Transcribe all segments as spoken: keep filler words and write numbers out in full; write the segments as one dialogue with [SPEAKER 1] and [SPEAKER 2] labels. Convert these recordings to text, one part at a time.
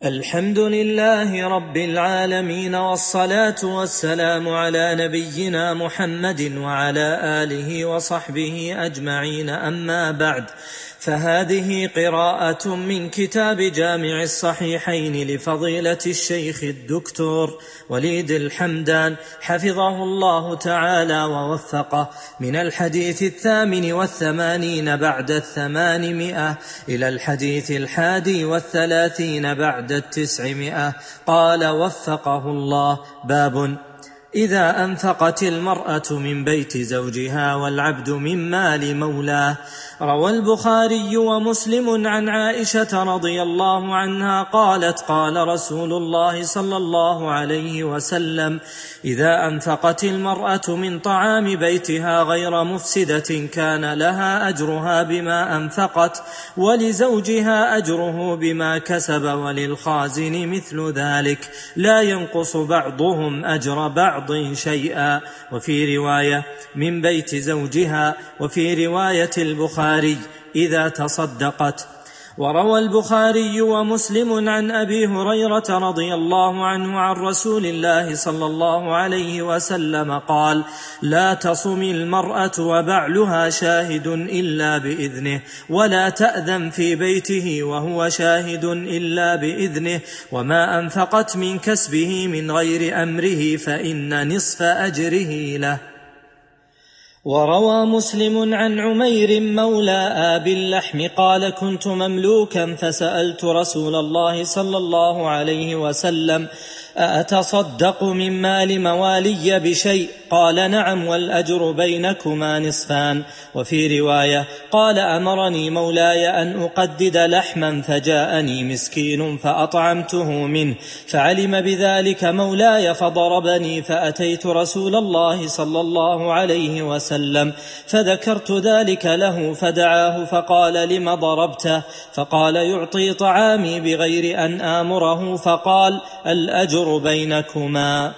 [SPEAKER 1] الحمد لله رب العالمين، والصلاة والسلام على نبينا محمد وعلى آله وصحبه أجمعين. أما بعد، فهذه قراءة من كتاب جامع الصحيحين لفضيلة الشيخ الدكتور وليد الحمدان حفظه الله تعالى ووفقه، من الحديث الثامن والثمانين بعد الثمانمائة إلى الحديث الحادي والثلاثين بعد التسعمائة. قال وفقه الله: باب إذا أنفقت المرأة من بيت زوجها والعبد من مال مولاه. روى البخاري ومسلم عن عائشة رضي الله عنها قالت: قال رسول الله صلى الله عليه وسلم: إذا أنفقت المرأة من طعام بيتها غير مفسدة كان لها أجرها بما أنفقت، ولزوجها أجره بما كسب، وللخازن مثل ذلك، لا ينقص بعضهم أجر بعض شيئا. وفي رواية: من بيت زوجها. وفي رواية البخاري: إذا تصدقت. وروى البخاري ومسلم عن أبي هريرة رضي الله عنه عن رسول الله صلى الله عليه وسلم قال: لا تصم المرأة وبعلها شاهد إلا بإذنه، ولا تأذن في بيته وهو شاهد إلا بإذنه، وما أنفقت من كسبه من غير أمره فإن نصف أجره له. وروى مسلم عن عمير مولى آبي اللحم قال: كنت مملوكا فسألت رسول الله صلى الله عليه وسلم: أتصدق من مال موالي بشيء؟ قال: نعم، والأجر بينكما نصفان. وفي رواية: قال: أمرني مولاي أن أقدد لحما، فجاءني مسكين فأطعمته منه، فعلم بذلك مولاي فضربني، فأتيت رسول الله صلى الله عليه وسلم فذكرت ذلك له، فدعاه فقال: لم ضربته؟ فقال: يعطي طعامي بغير أن آمره، فقال: الأجر بينكما.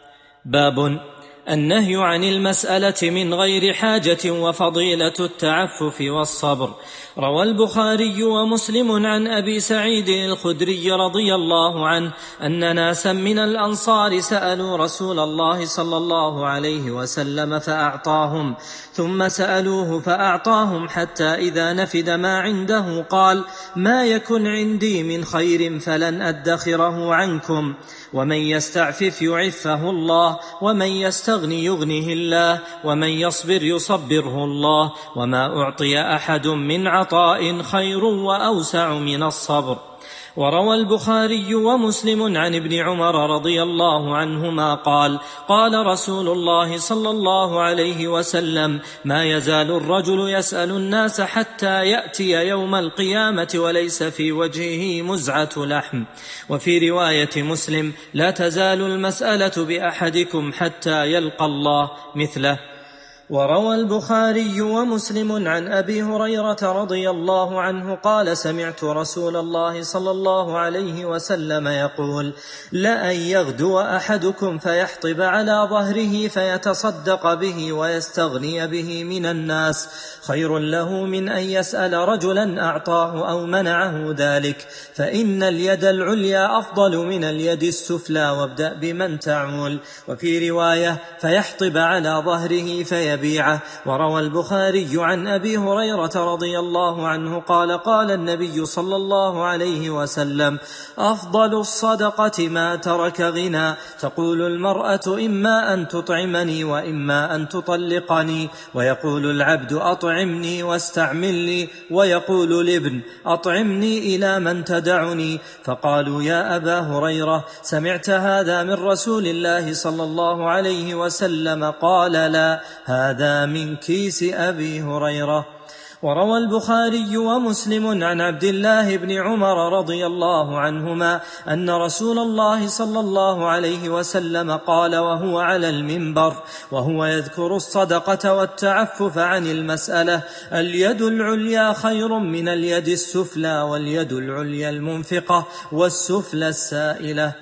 [SPEAKER 1] باب النهي عن المسألة من غير حاجة وفضيلة التعفف والصبر. روى البخاري ومسلم عن أبي سعيد الخدري رضي الله عنه أن ناسا من الأنصار سألوا رسول الله صلى الله عليه وسلم فأعطاهم، ثم سألوه فأعطاهم، حتى إذا نفد ما عنده قال: ما يكن عندي من خير فلن أدخره عنكم، ومن يستعفف يعفه الله، ومن يستغني يغنه الله، ومن يصبر يصبره الله، وما أعطي أحد من عطاء خير وأوسع من الصبر. وروى البخاري ومسلم عن ابن عمر رضي الله عنهما قال: قال رسول الله صلى الله عليه وسلم: ما يزال الرجل يسأل الناس حتى يأتي يوم القيامة وليس في وجهه مزعة لحم. وفي رواية مسلم: لا تزال المسألة بأحدكم حتى يلقى الله مثله. وروى البخاري ومسلم عن أبي هريرة رضي الله عنه قال: سمعت رسول الله صلى الله عليه وسلم يقول: لأن يغدو أحدكم فيحطب على ظهره فيتصدق به ويستغني به من الناس خير له من أن يسأل رجلا أعطاه أو منعه ذلك، فإن اليد العليا أفضل من اليد السفلى، وابدأ بمن تعول. وفي رواية: فيحطب على ظهره فيبيعه. وروى البخاري عن أبي هريرة رضي الله عنه قال: قال النبي صلى الله عليه وسلم: أفضل الصدقة ما ترك غنى، تقول المرأة: إما أن تطعمني وإما أن تطلقني، ويقول العبد: أطعمني واستعملني، ويقول الابن: أطعمني إلى من تدعني. فقالوا: يا أبا هريرة، سمعت هذا من رسول الله صلى الله عليه وسلم؟ قال: لا، هذا من كيس أبي هريرة. وروى البخاري ومسلم عن عبد الله بن عمر رضي الله عنهما أن رسول الله صلى الله عليه وسلم قال وهو على المنبر وهو يذكر الصدقة والتعفف عن المسألة: اليد العليا خير من اليد السفلى، واليد العليا المنفقة والسفلى السائلة.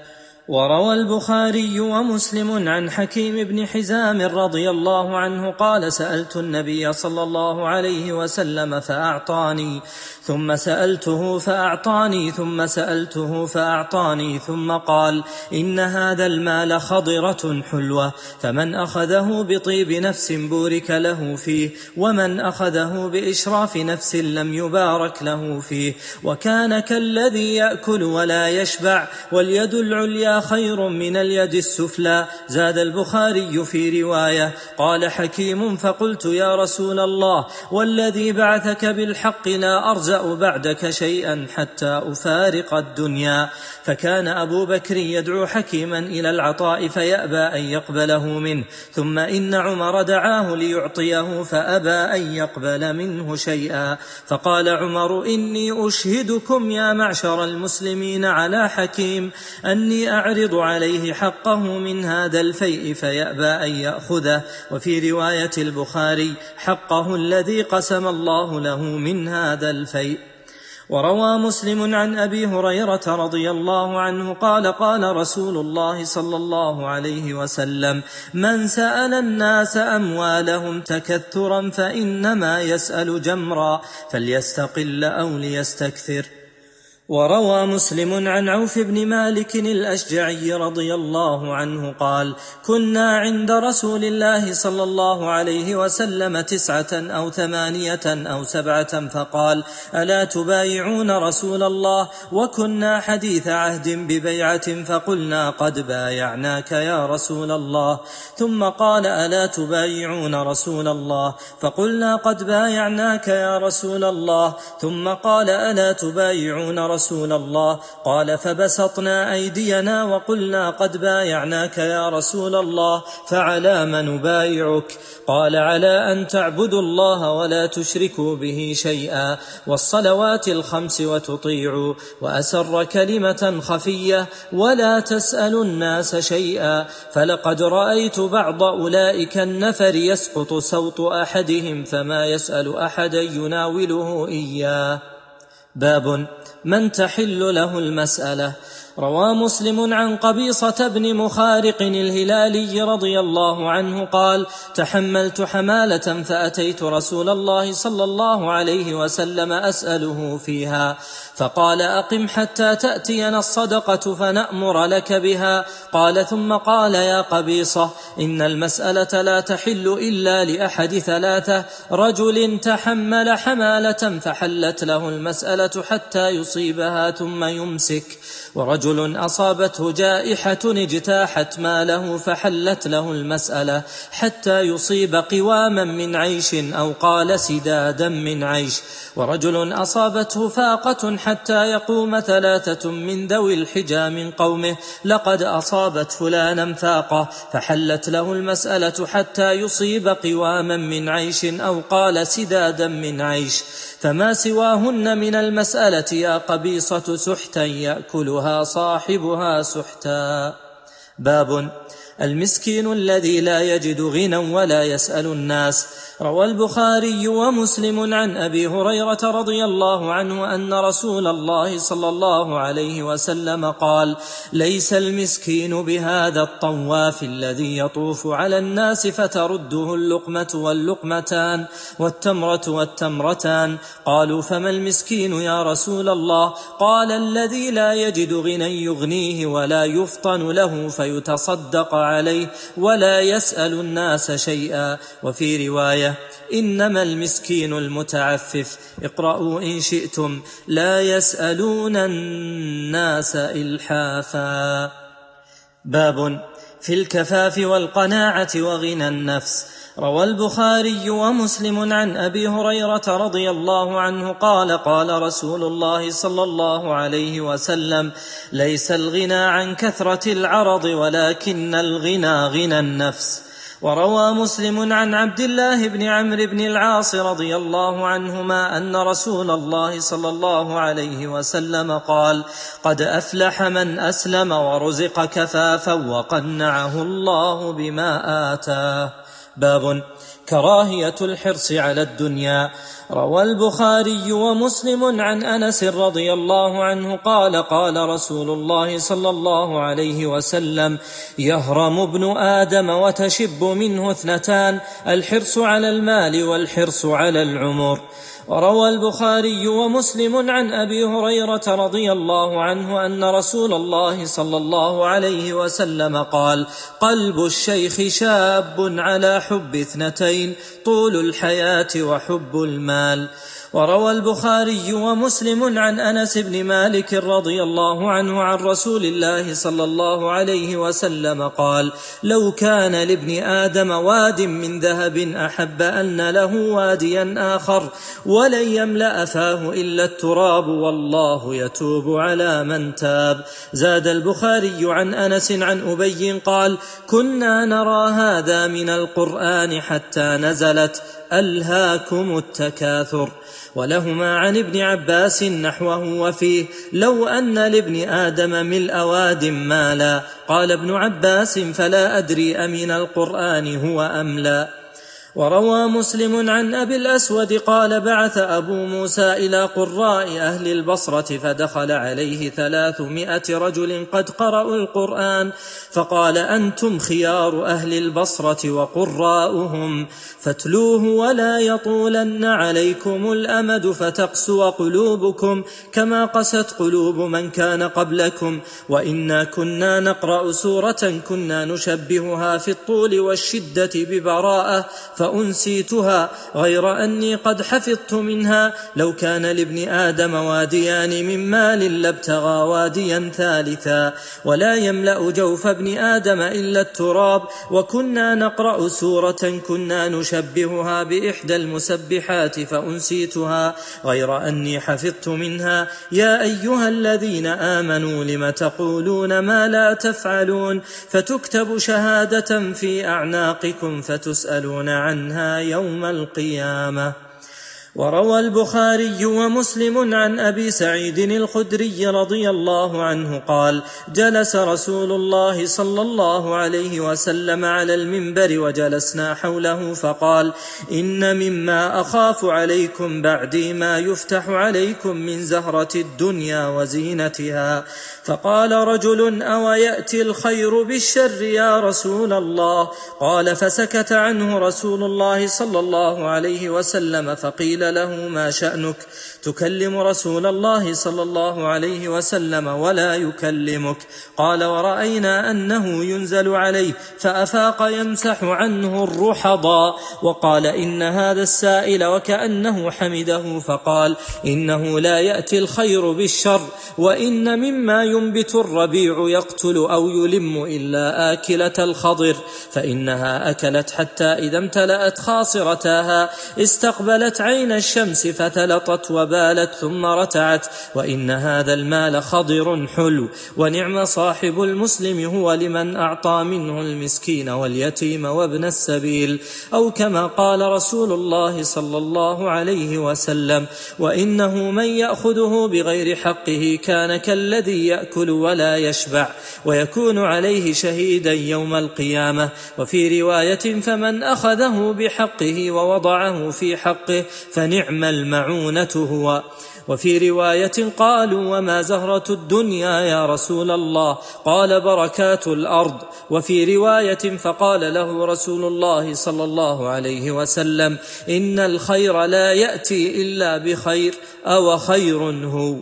[SPEAKER 1] وروى البخاري ومسلم عن حكيم بن حزام رضي الله عنه قال: سألت النبي صلى الله عليه وسلم فأعطاني، ثم سألته فأعطاني، ثم سألته فأعطاني، ثم قال: إن هذا المال خضرة حلوة، فمن أخذه بطيب نفس بورك له فيه، ومن أخذه بإشراف نفس لم يبارك له فيه، وكان كالذي يأكل ولا يشبع، واليد العليا خير من اليد السفلى. زاد البخاري في رواية: قال حكيم: فقلت يا رسول الله والذي بعثك بالحق لا أرزأ بعدك شيئا حتى أفارق الدنيا. فكان أبو بكر يدعو حكيما إلى العطاء فيأبى أن يقبله منه، ثم إن عمر دعاه ليعطيه فأبى أن يقبل منه شيئا، فقال عمر: إني أشهدكم يا معشر المسلمين على حكيم أني أعرض عليه حقه من هذا الفيء فيأبى أن يأخذه. وفي رواية البخاري: حقه الذي قسم الله له من هذا الفيء. وروى مسلم عن أبي هريرة رضي الله عنه قال: قال رسول الله صلى الله عليه وسلم: من سأل الناس أموالهم تكثرا فإنما يسأل جمرا، فليستقل أو ليستكثر. وروى مسلم عن عوف بن مالك الأشجعي رضي الله عنه قال: كنا عند رسول الله صلى الله عليه وسلم تسعة أو ثمانية أو سبعة، فقال: ألا تبايعون رسول الله؟ وكنا حديث عهد ببيعة، فقلنا: قد بايعناك يا رسول الله. ثم قال: ألا تبايعون رسول الله؟ فقلنا: قد بايعناك يا رسول الله. ثم قال: ألا تبايعون رسول الله؟ قال: فبسطنا أيدينا وقلنا: قد بايعناك يا رسول الله، فعلى ما نبايعك؟ قال: على أن تعبدوا الله ولا تشركوا به شيئا، والصلوات الخمس وتطيعوا، وأسر كلمة خفية، ولا تسألوا الناس شيئا، فلقد رأيت بعض أولئك النفر يسقط صوت أحدهم فما يسأل أحدا يناوله إياه. باب من تحل له المسألة. روى مسلم عن قبيصة بن مخارق الهلالي رضي الله عنه قال: تحملت حمالة فأتيت رسول الله صلى الله عليه وسلم أسأله فيها، فقال: أقم حتى تأتينا الصدقة فنأمر لك بها. قال: ثم قال: يا قبيصة، إن المسألة لا تحل إلا لأحد ثلاثة: رجل تحمل حمالة فحلت له المسألة حتى يصيبها ثم يمسك، ورجل أصابته جائحة اجتاحت ماله فحلت له المسألة حتى يصيب قواما من عيش أو قال سدادا من عيش، ورجل أصابته فاقة حتى يقوم ثلاثة من ذوي الحجى من قومه: لقد أصابت فلانا فاقة، فحلت له المسألة حتى يصيب قواما من عيش أو قال سدادا من عيش، فما سواهن من المسألة يا قبيصة سحتا يأكلها صاحبها سحتا. باب المسكين الذي لا يجد غنى ولا يسأل الناس. روى البخاري ومسلم عن أبي هريرة رضي الله عنه أن رسول الله صلى الله عليه وسلم قال: ليس المسكين بهذا الطواف الذي يطوف على الناس فترده اللقمة واللقمتان والتمرة والتمرتان. قالوا: فما المسكين يا رسول الله؟ قال: الذي لا يجد غنى يغنيه ولا يفطن له فيتصدق عليه ولا يسأل الناس شيئا. وفي رواية: إنما المسكين المتعفف. اقرأوا إن شئتم: لا يسألون الناس إلحافا. باب في الكفاف والقناعة وغنى النفس. روى البخاري ومسلم عن أبي هريرة رضي الله عنه قال: قال رسول الله صلى الله عليه وسلم: ليس الغنى عن كثرة العرض ولكن الغنى غنى النفس. وروى مسلم عن عبد الله بن عمرو بن العاص رضي الله عنهما أن رسول الله صلى الله عليه وسلم قال: قد أفلح من أسلم ورزق كفافا وقنعه الله بما آتاه. باب كراهية الحرص على الدنيا. روى البخاري ومسلم عن أنس رضي الله عنه قال قال رسول الله صلى الله عليه وسلم: يهرم ابن آدم وتشب منه اثنتان: الحرص على المال والحرص على العمر. وروى البخاري ومسلم عن أبي هريرة رضي الله عنه أن رسول الله صلى الله عليه وسلم قال: قلب الشيخ شاب على حب اثنتين: طول الحياة وحب المال. وروى البخاري ومسلم عن أنس بن مالك رضي الله عنه عن رسول الله صلى الله عليه وسلم قال: لو كان لابن آدم واد من ذهب أحب أن له واديا آخر ولن يملأ فاه إلا التراب والله يتوب على من تاب. زاد البخاري عن أنس عن أبي قال: كنا نرى هذا من القرآن حتى نزلت: ألهاكم التكاثر. ولهما عن ابن عباس نحوه وفيه: لو أن لابن آدم ملء واد مالا. قال ابن عباس: فلا أدري أمن القرآن هو أم لا. وروى مسلم عن أبي الأسود قال: بعث أبو موسى إلى قراء أهل البصرة فدخل عليه ثلاثمائة رجل قد قرأوا القرآن، فقال: أنتم خيار أهل البصرة وقراؤهم، فاتلوه ولا يطولن عليكم الأمد فتقسو قلوبكم كما قست قلوب من كان قبلكم. وإنا كنا نقرأ سورة كنا نشبهها في الطول والشدة ببراءة فأنسيتها، غير أني قد حفظت منها. لو كان لابن آدم واديان من مال لابتغى واديا ثالثا، ولا يملأ جوف ابن آدم إلا التراب. وكنا نقرأ سورة كنا نشبهها بإحدى المسبحات فأنسيتها، غير أني حفظت منها. يا أيها الذين آمنوا لم تقولون ما لا تفعلون، فتكتب شهادة في أعناقكم فتسألون عنها يوم القيامة. وروى البخاري ومسلم عن أبي سعيد الخدري رضي الله عنه قال: جلس رسول الله صلى الله عليه وسلم على المنبر وجلسنا حوله فقال: إن مما أخاف عليكم بعدي ما يفتح عليكم من زهرة الدنيا وزينتها. فقال رجل: أو يأتي الخير بالشر يا رسول الله؟ قال: فسكت عنه رسول الله صلى الله عليه وسلم، فقيل له: ما شأنك؟ تكلم رسول الله صلى الله عليه وسلم ولا يكلمك. قال: ورأينا أنه ينزل عليه، فأفاق يمسح عنه الرحضا. وقال: إن هذا السائل وكأنه حمده، فقال: إنه لا يأتي الخير بالشر، وإن مما ينبت الربيع يقتل أو يلم إلا آكلة الخضر، فإنها أكلت حتى إذا امتلأت خاصرتاها استقبلت عين الشمس فتلطت وبالت ثم رتعت. وإن هذا المال خضر حلو، ونعم صاحب المسلم هو لمن أعطى منه المسكين واليتيم وابن السبيل، أو كما قال رسول الله صلى الله عليه وسلم: وإنه من يأخذه بغير حقه كان كالذي يأكل ولا يشبع، ويكون عليه شهيدا يوم القيامة. وفي رواية: فمن أخذه بحقه ووضعه في حقه فنعم المعونة هو. وفي رواية: قالوا: وما زهرة الدنيا يا رسول الله؟ قال: بركات الأرض. وفي رواية: فقال له رسول الله صلى الله عليه وسلم: إن الخير لا يأتي إلا بخير، أو خير هو.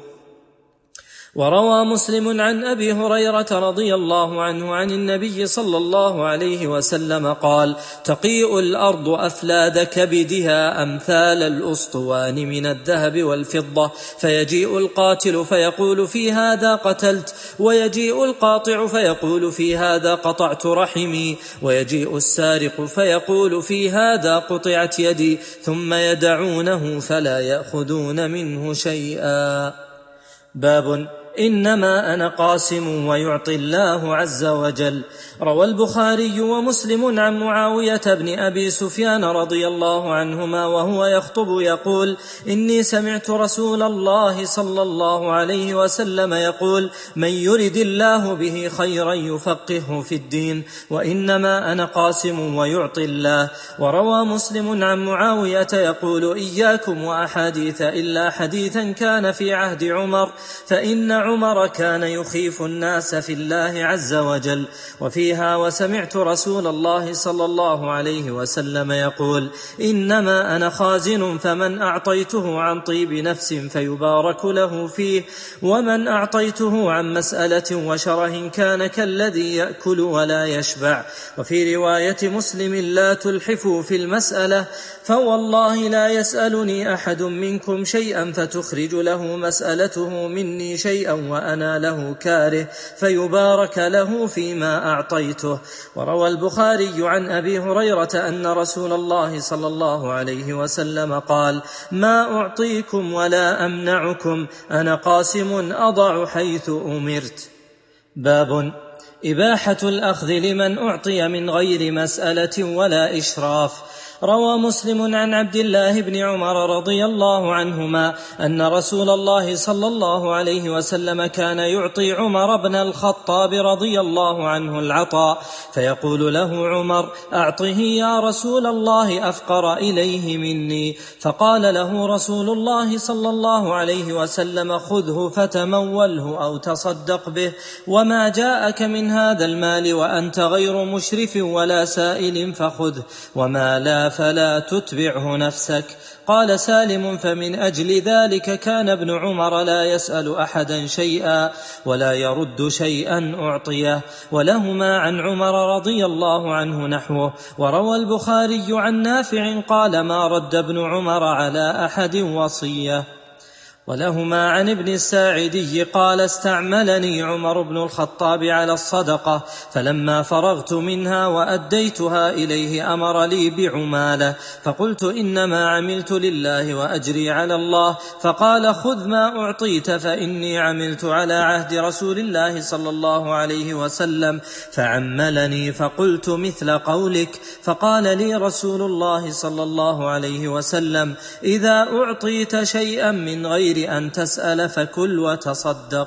[SPEAKER 1] وروى مسلم عن أبي هريرة رضي الله عنه عن النبي صلى الله عليه وسلم قال: تقيء الأرض أفلاد كبدها أمثال الأسطوان من الذهب والفضة، فيجيء القاتل فيقول: في هذا قتلت، ويجيء القاطع فيقول: في هذا قطعت رحمي، ويجيء السارق فيقول: في هذا قطعت يدي، ثم يدعونه فلا يأخذون منه شيئا. باب إنما أنا قاسم ويعطي الله عز وجل. روى البخاري ومسلم عن معاوية بن أبي سفيان رضي الله عنهما وهو يخطب يقول: إني سمعت رسول الله صلى الله عليه وسلم يقول: من يرد الله به خيرا يفقهه في الدين، وإنما أنا قاسم ويعطي الله. وروى مسلم عن معاوية يقول: إياكم وأحاديث إلا حديثا كان في عهد عمر، فإن عمر كان يخيف الناس في الله عز وجل. وفيها: وسمعت رسول الله صلى الله عليه وسلم يقول: إنما أنا خازن، فمن أعطيته عن طيب نفس فيبارك له فيه، ومن أعطيته عن مسألة وشره كان كالذي يأكل ولا يشبع. وفي رواية مسلم: لا تلحفوا في المسألة، فوالله لا يسألني أحد منكم شيئا فتخرج له مسألته مني شيئا وأنا له كاره، فيبارك له فيما أعطيته. وروى البخاري عن أبي هريرة أن رسول الله صلى الله عليه وسلم قال: ما أعطيكم ولا أمنعكم، أنا قاسم أضع حيث أمرت. باب إباحة الأخذ لمن أعطي من غير مسألة ولا إشراف. روى مسلم عن عبد الله بن عمر رضي الله عنهما أن رسول الله صلى الله عليه وسلم كان يعطي عمر بن الخطاب رضي الله عنه العطاء، فيقول له عمر: أعطه يا رسول الله أفقر إليه مني. فقال له رسول الله صلى الله عليه وسلم: خذه فتموله أو تصدق به، وما جاءك من هذا المال وأنت غير مشرف ولا سائل فخذه، وما لا فلا تتبعه نفسك. قال سالم: فمن أجل ذلك كان ابن عمر لا يسأل أحدا شيئا ولا يرد شيئا أعطيه. ولهما عن عمر رضي الله عنه نحوه. وروى البخاري عن نافع قال: ما رد ابن عمر على أحد وصية. ولهما عن ابن الساعدي قال: استعملني عمر بن الخطاب على الصدقة، فلما فرغت منها وأديتها إليه أمر لي بعمالة، فقلت: إنما عملت لله وأجري على الله. فقال: خذ ما أعطيت، فإني عملت على عهد رسول الله صلى الله عليه وسلم. فعملني فقلت مثل قولك. فقال لي رسول الله صلى الله عليه وسلم: إذا أعطيت شيئا من غير أن تسأل فكل وتصدق.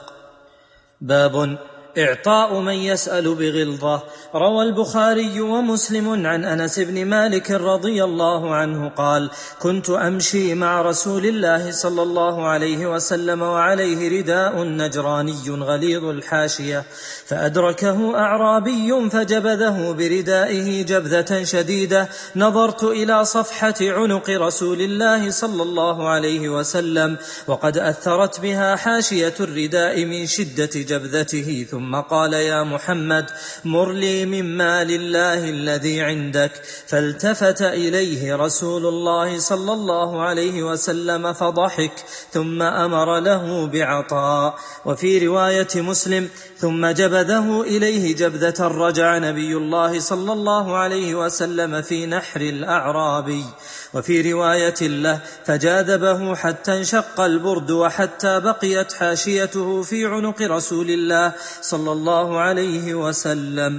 [SPEAKER 1] باب إعطاء من يسأل بغلظة. روى البخاري ومسلم عن أنس بن مالك رضي الله عنه قال: كنت أمشي مع رسول الله صلى الله عليه وسلم وعليه رداء نجراني غليظ الحاشية، فأدركه أعرابي فجبذه بردائه جبذة شديدة، نظرت إلى صفحة عنق رسول الله صلى الله عليه وسلم وقد أثرت بها حاشية الرداء من شدة جبذته، ثم ثم قال: يا محمد، مر لي من مال الله الذي عندك. فالتفت إليه رسول الله صلى الله عليه وسلم فضحك، ثم أمر له بعطاء. وفي رواية مسلم: ثم جبذه إليه جبذة رجع نبي الله صلى الله عليه وسلم في نحر الأعرابي. وفي رواية له: فجاذبه حتى انشق البرد وحتى بقيت حاشيته في عنق رسول الله صلى الله عليه وسلم.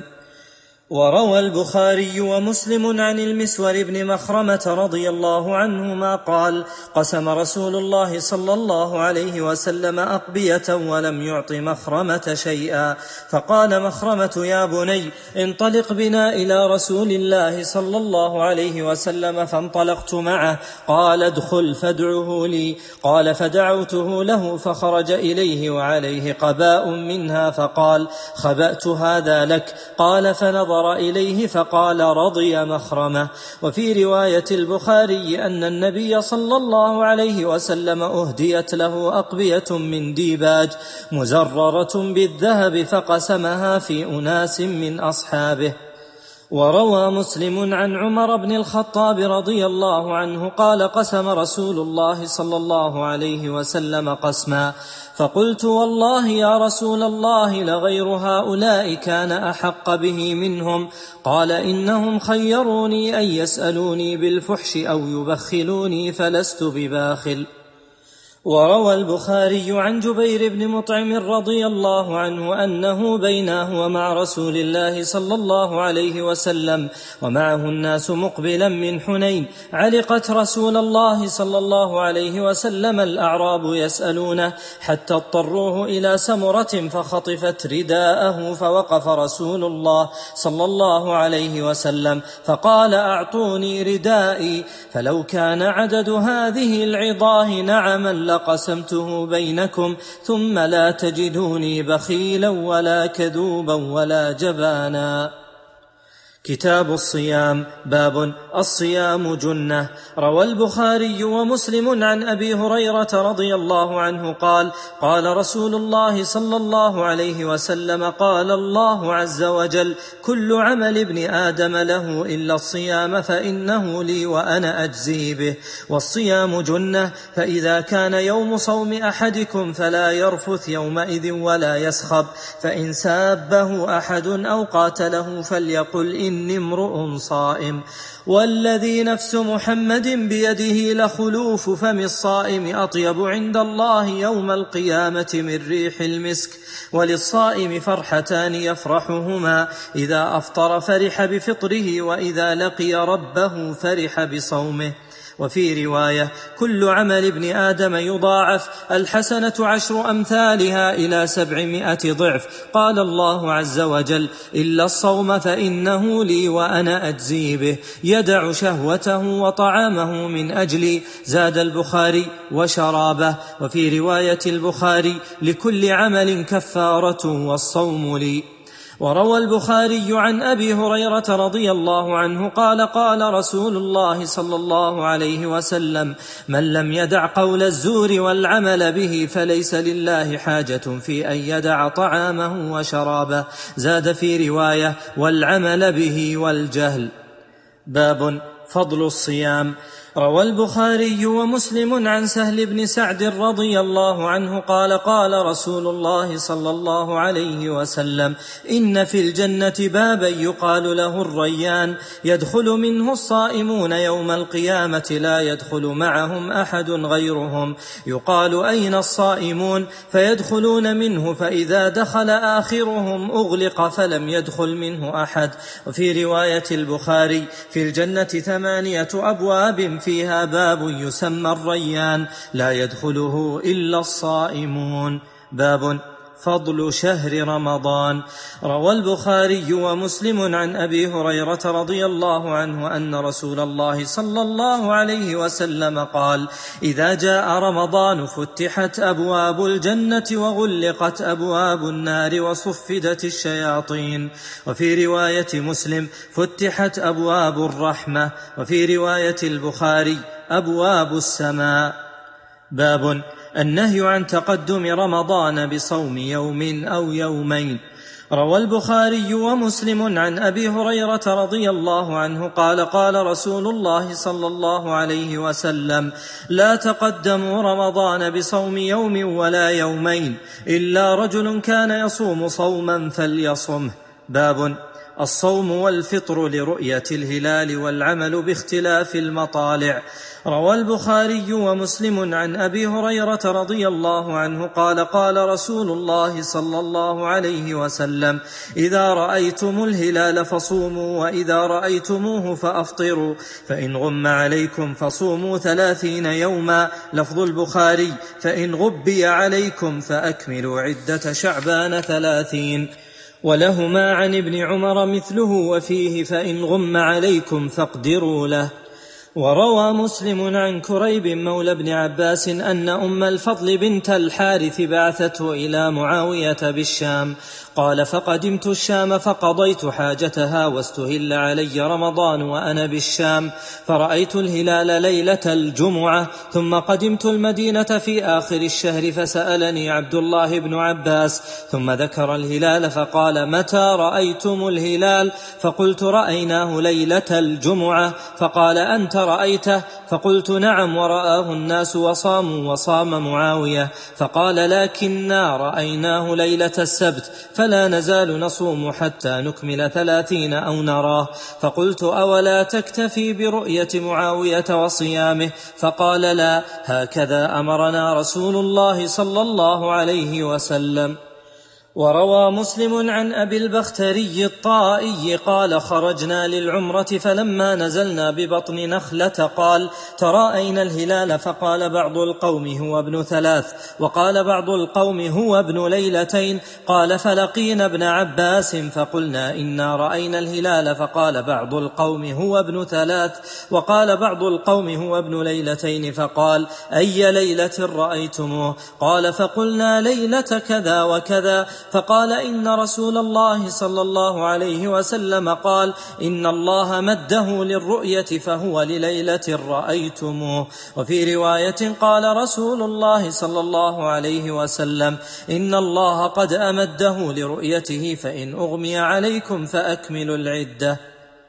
[SPEAKER 1] وروى البخاري ومسلم عن المسور بن مخرمة رضي الله عنهما قال: قسم رسول الله صلى الله عليه وسلم أقبية ولم يعط مخرمة شيئا، فقال مخرمة: يا بني، انطلق بنا إلى رسول الله صلى الله عليه وسلم. فانطلقت معه. قال: ادخل فادعه لي. قال: فدعوته له، فخرج إليه وعليه قباء منها، فقال: خبأت هذا لك. قال: فنظر إليه فقال: رضي مخرمة. وفي رواية البخاري أن النبي صلى الله عليه وسلم أهديت له أقبية من ديباج مزررة بالذهب، فقسمها في أناس من أصحابه. وروى مسلم عن عمر بن الخطاب رضي الله عنه قال: قسم رسول الله صلى الله عليه وسلم قسما، فقلت: والله يا رسول الله، لغير هؤلاء كان أحق به منهم. قال: إنهم خيروني أن يسألوني بالفحش أو يبخلوني، فلست بباخل. وروى البخاري عن جبير بن مطعم رضي الله عنه أنه بينا هو مع رسول الله صلى الله عليه وسلم ومعه الناس مقبلا من حنين علقت رسول الله صلى الله عليه وسلم الأعراب يسألونه حتى اضطروه إلى سمرة فخطفت رداءه، فوقف رسول الله صلى الله عليه وسلم فقال: أعطوني ردائي، فلو كان عدد هذه العظاه نعما قسمته بينكم، ثم لا تجدوني بخيلا ولا كذوبا ولا جبانا. كتاب الصيام. باب الصيام جنة. روى البخاري ومسلم عن أبي هريرة رضي الله عنه قال: قال رسول الله صلى الله عليه وسلم: قال الله عز وجل: كل عمل ابن آدم له إلا الصيام فإنه لي وأنا أجزي به. والصيام جنة، فإذا كان يوم صوم أحدكم فلا يرفث يومئذ ولا يسخب، فإن سابه أحد أو قاتله فليقل إني امرؤ صائم. والذي نفس محمد بيده لخلوف فم الصائم أطيب عند الله يوم القيامة من ريح المسك. وللصائم فرحتان يفرحهما: إذا أفطر فرح بفطره، وإذا لقي ربه فرح بصومه. وفي رواية: كل عمل ابن آدم يضاعف، الحسنة عشر أمثالها إلى سبعمائة ضعف. قال الله عز وجل: إلا الصوم فإنه لي وأنا أجزي به. يدع شهوته وطعامه من أجلي. زاد البخاري: وشرابه. وفي رواية البخاري: لكل عمل كفارة والصوم لي. وروى البخاري عن أبي هريرة رضي الله عنه قال: قال رسول الله صلى الله عليه وسلم: من لم يدع قول الزور والعمل به فليس لله حاجة في أن يدع طعامه وشرابه. زاد في رواية: والعمل به والجهل. باب فضل الصيام. روى البخاري ومسلم عن سهل بن سعد رضي الله عنه قال: قال رسول الله صلى الله عليه وسلم: إن في الجنة بابا يقال له الريان، يدخل منه الصائمون يوم القيامة لا يدخل معهم أحد غيرهم، يقال: أين الصائمون؟ فيدخلون منه، فإذا دخل آخرهم أغلق فلم يدخل منه أحد. وفي رواية البخاري: في الجنة ثمانية أبواب فيها باب يسمى الريان لا يدخله إلا الصائمون. باب فضل شهر رمضان. روى البخاري ومسلم عن أبي هريرة رضي الله عنه أن رسول الله صلى الله عليه وسلم قال: إذا جاء رمضان فتحت أبواب الجنة وغلقت أبواب النار وصفدت الشياطين. وفي رواية مسلم: فتحت أبواب الرحمة. وفي رواية البخاري: أبواب السماء. باب النهي عن تقدم رمضان بصوم يوم أو يومين. روى البخاري ومسلم عن أبي هريرة رضي الله عنه قال: قال رسول الله صلى الله عليه وسلم: لا تقدموا رمضان بصوم يوم ولا يومين، إلا رجل كان يصوم صوما فليصمه. باب الصوم والفطر لرؤية الهلال والعمل باختلاف المطالع. روى البخاري ومسلم عن أبي هريرة رضي الله عنه قال: قال رسول الله صلى الله عليه وسلم: إذا رأيتم الهلال فصوموا، وإذا رأيتموه فأفطروا، فإن غم عليكم فصوموا ثلاثين يوما. لفظ البخاري: فإن غبي عليكم فأكملوا عدة شعبان ثلاثين. ولهما عن ابن عمر مثله وفيه: فإن غم عليكم فاقدروا له. وروى مسلم عن كريب مولى ابن عباس أن أم الفضل بنت الحارث بعثته إلى معاوية بالشام. قال: فقدمت الشام فقضيت حاجتها واستهل علي رمضان وأنا بالشام، فرأيت الهلال ليلة الجمعة، ثم قدمت المدينة في آخر الشهر فسألني عبد الله بن عباس، ثم ذكر الهلال فقال: متى رأيتم الهلال؟ فقلت: رأيناه ليلة الجمعة. فقال: أنت رأيته؟ فقلت نعم ورآه الناس وصاموا وصام معاوية. فقال لكننا رأيناه ليلة السبت فلا نزال نصوم حتى نكمل ثلاثين أو نراه. فقلت أولا تكتفي برؤية معاوية وصيامه؟ فقال لا، هكذا أمرنا رسول الله صلى الله عليه وسلم. وروى مسلم عن أبي البختري الطائي قال خرجنا للعمرة فلما نزلنا ببطن نخلة قال تراءينا الهلال، فقال بعض القوم هو ابن ثلاث وقال بعض القوم هو ابن ليلتين. قال فلقينا ابن عباس فقلنا إنا رأينا الهلال، فقال بعض القوم هو ابن ثلاث وقال بعض القوم هو ابن ليلتين. فقال أي ليلة رأيتموه؟ قال فقلنا ليلة كذا وكذا. فقال إن رسول الله صلى الله عليه وسلم قال إن الله مده للرؤية فهو لليلة رأيتموه. وفي رواية قال رسول الله صلى الله عليه وسلم إن الله قد أمده لرؤيته فإن أغمي عليكم فأكملوا العدة.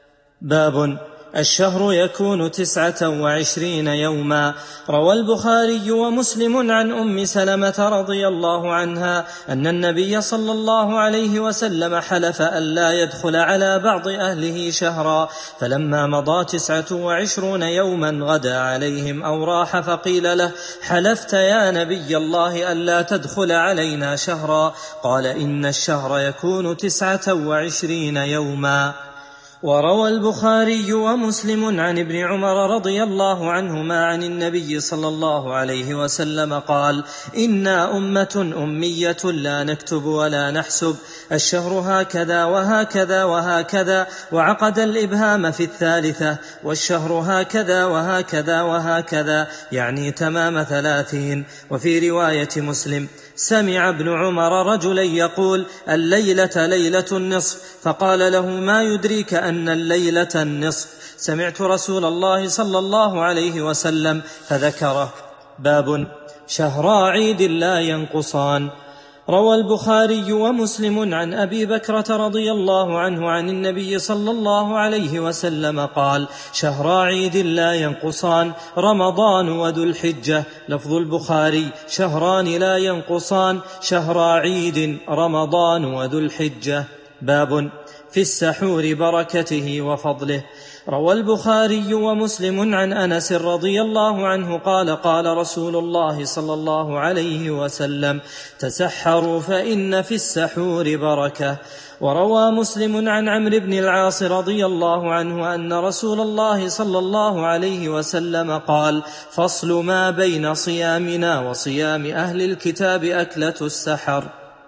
[SPEAKER 1] باب الشهر يكون تسعة وعشرين يوما. روى البخاري ومسلم عن أم سلمة رضي الله عنها أن النبي صلى الله عليه وسلم حلف أن لا يدخل على بعض أهله شهرا، فلما مضى تسعة وعشرون يوما غدا عليهم أو راح، فقيل له حلفت يا نبي الله أن لا تدخل علينا شهرا؟ قال إن الشهر يكون تسعة وعشرين يوما. وروى البخاري ومسلم عن ابن عمر رضي الله عنهما عن النبي صلى الله عليه وسلم قال إنا أمة أمية لا نكتب ولا نحسب، الشهر هكذا وهكذا وهكذا، وعقد الإبهام في الثالثة، والشهر هكذا وهكذا وهكذا، يعني تمام ثلاثين. وفي رواية مسلم سمع ابن عمر رجلا يقول الليلة ليلة النصف، فقال له ما يدريك أن الليلة النصف؟ سمعت رسول الله صلى الله عليه وسلم فذكره. باب شهرا عيد لا ينقصان. روى البخاري ومسلم عن أبي بكرة رضي الله عنه عن النبي صلى الله عليه وسلم قال شهرا عيد لا ينقصان، رمضان وذو الحجة. لفظ البخاري شهران لا ينقصان، شهرا عيد رمضان وذو الحجة. باب في السحور بركته وفضله. روى البخاري ومسلم عن أنس رضي الله عنه قال قال رسول الله صلى الله عليه وسلم تسحروا فإن في السحور بركة. وروى مسلم عن عمرو بن العاص رضي الله عنه أن رسول الله صلى الله عليه وسلم قال فصل ما بين صيامنا وصيام أهل الكتاب أكلة السحر.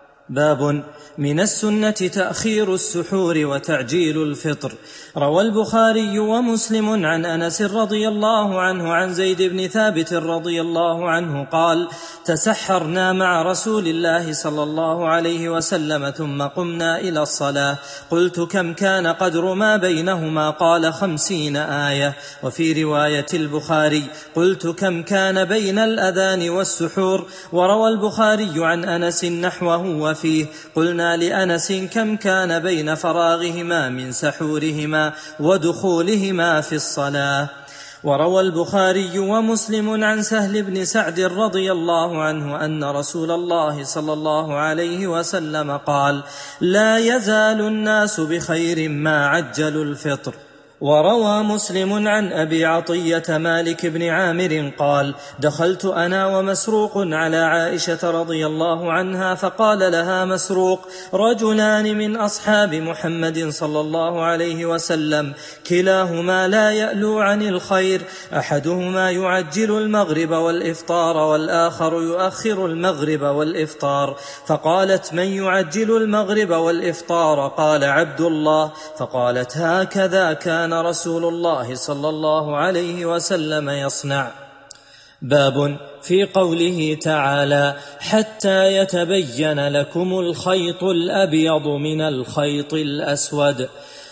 [SPEAKER 1] باب من السنة تأخير السحور وتعجيل الفطر. روى البخاري ومسلم عن أنس رضي الله عنه عن زيد بن ثابت رضي الله عنه قال تسحرنا مع رسول الله صلى الله عليه وسلم ثم قمنا إلى الصلاة، قلت كم كان قدر ما بينهما؟ قال خمسين آية. وفي رواية البخاري قلت كم كان بين الأذان والسحور. وروى البخاري عن أنس نحوه وفيه قلنا لأنس كم كان بين فراغهما من سحورهما ودخولهما في الصلاة. وروى البخاري ومسلم عن سهل بن سعد رضي الله عنه أن رسول الله صلى الله عليه وسلم قال لا يزال الناس بخير ما عجلوا الفطر. وروى مسلم عن أبي عطية مالك بن عامر قال دخلت أنا ومسروق على عائشة رضي الله عنها، فقال لها مسروق رجلان من أصحاب محمد صلى الله عليه وسلم كلاهما لا يألو عن الخير، أحدهما يعجل المغرب والإفطار والآخر يؤخر المغرب والإفطار. فقالت من يعجل المغرب والإفطار؟ قال عبد الله. فقالت هكذا كان رسول الله صلى الله عليه وسلم يصنع. باب في قوله تعالى حتى يتبين لكم الخيط الأبيض من الخيط الأسود.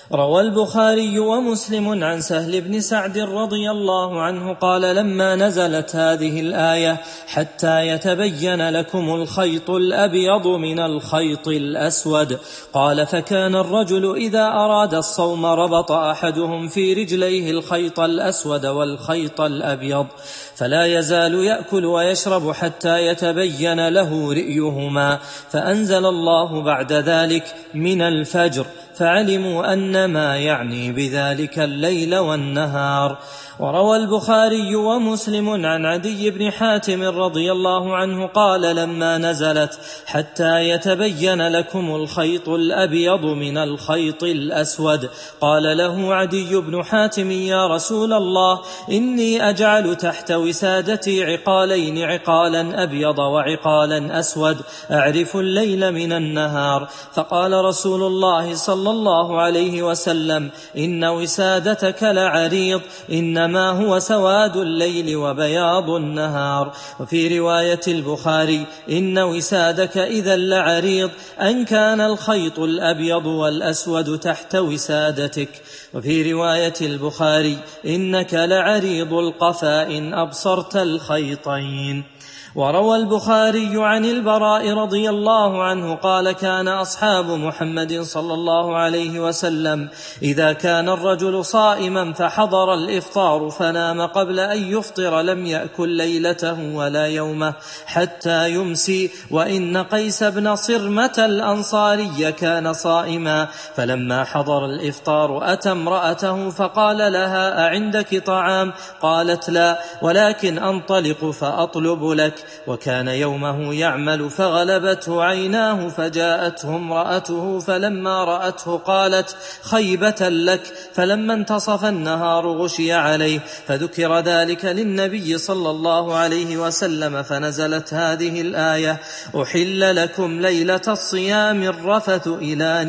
[SPEAKER 1] روى البخاري ومسلم عن سهل بن سعد رضي الله عنه قال لما نزلت هذه الآية حتى يتبين لكم الخيط الأبيض من الخيط الأسود قال فكان الرجل إذا أراد الصوم ربط أحدهم في رجليه الخيط الأسود والخيط الأبيض فلا يزال يأكل ويشرب حتى يتبين له رئيهما فأنزل الله بعد ذلك من الفجر فعلموا أن ما يعني بذلك الليل والنهار. وروى البخاري ومسلم عن عدي بن حاتم رضي الله عنه قال لما نزلت حتى يتبين لكم الخيط الأبيض من الخيط الأسود قال له عدي بن حاتم يا رسول الله إني أجعل تحت وسادتي عقالين عقالا أبيض وعقالا أسود أعرف الليل من النهار فقال رسول الله صلى الله عليه وسلم إن وسادتك لعريض إنما هو سواد الليل وبياض النهار. وفي رواية البخاري إن وسادك إذا لعريض أن كان الخيط الأبيض والأسود تحت وسادتك. وفي رواية البخاري إنك لعريض القفا إن أبصرت الخيطين. وروى البخاري عن البراء رضي الله عنه قال كان أصحاب محمد صلى الله عليه وسلم إذا كان الرجل صائما فحضر الإفطار فنام قبل أن يفطر لم يأكل ليلته ولا يومه حتى يمسي. وإن قيس بن صرمة الأنصاري كان صائما فلما حضر الإفطار أتى امرأته فقال لها أعندك طعام؟ قالت لا ولكن أنطلق فأطلب لك. وكان يومه يعمل فغلبته عيناه فجاءته امرأته فلما رأته قالت خيبة لك. فلما انتصف النهار غشي عليه فذكر ذلك للنبي صلى الله عليه وسلم فنزلت هذه الآية أحل لكم ليلة الصيام الرفث إلى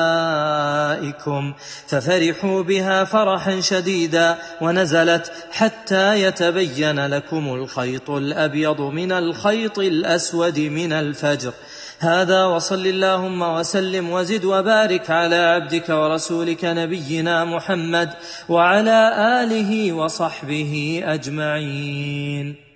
[SPEAKER 1] نسائكم ففرحوا بها فرحا شديدا ونزلت حتى يتبين لكم الخيط الأبيض من الخيط الأسود من الفجر. هذا وصل اللهم وسلم وزد وبارك على عبدك ورسولك نبينا محمد وعلى آله وصحبه أجمعين.